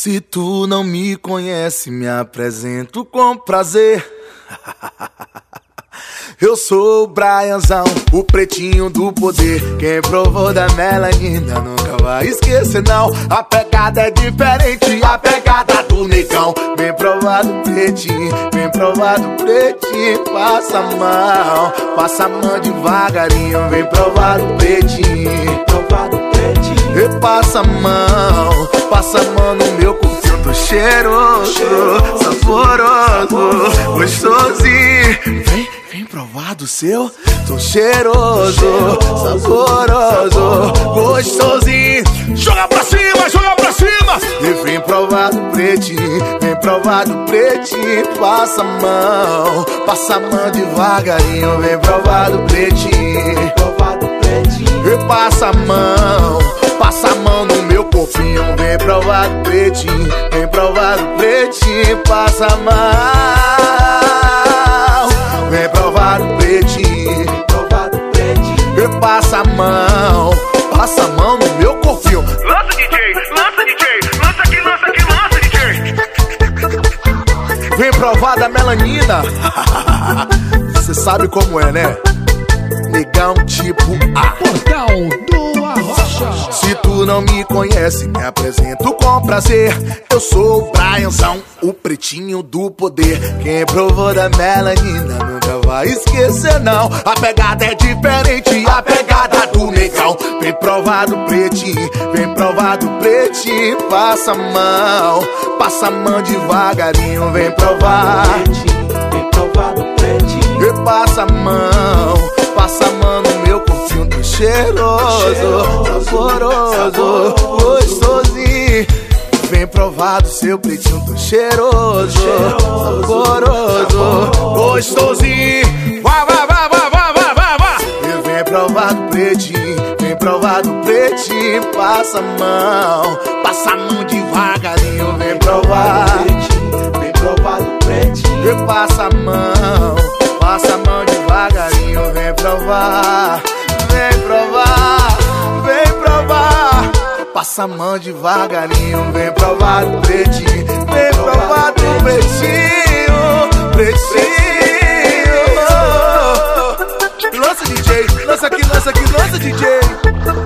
Se tu não me conhece, me apresento com prazer. Eu sou o Brianzão, o pretinho do poder. Quem provou da melanina nunca vai esquecer não. A pegada é diferente, a pegada do negão. Bem provado pretinho, bem provado pretinho. Passa a mão devagarinho. Bem provado pretinho, bem provado pretinho. E passa a mão no meu corpinho. Tô cheiroso, saboroso, gostosinho. Vem provar do seu. Tô cheiroso, saboroso, gostosinho. Joga pra cima, joga pra cima. E vem provar do pretinho, vem provar do pretinho. Passa a mão devagarinho. Vem provar do pretinho, provar do pretinho. E passa a mão no meu corpinho. Vem provar do pretinho, vem provar do pretinho. Passa a mão. Vem provar o pretinho, provar o pretinho. E passa a mão no meu corpinho. Lança DJ, lança DJ, lança aqui, lança aqui, lança DJ. Vem provar da melanina. Cê sabe como é, né? Negão tipo A. Portal do Arrocha. Se tu não me conhece, me apresento com prazer. Eu sou o Brianzão, o pretinho do poder. Quem provou da melanina nunca vai esquecer não. A pegada é diferente, a pegada do negão. Vem provar do pretinho, vem provar do pretinho. Passa a mão devagarinho. Vem provar, vem provar do pretinho. E passa a mão no meu corpinho. Tô cheiroso, saboroso, gostosinho. Vem provar do seu pretinho. Tô cheiroso, saboroso, gostosinho. Vai, vai, vai, vai, vai, vai, vai, vai. E vem provar do pretinho, vem provar do pretinho. Passa a mão devagarinho. Vem provar, vem provar do pretinho. E passa a mão devagarinho. Vem provar, vem provar, vem provar. Passa a mão devagarinho. Vem provar do pretinho, vem provar do pretinho, pretinho. Lança DJ, lança aqui, lança aqui, lança DJ.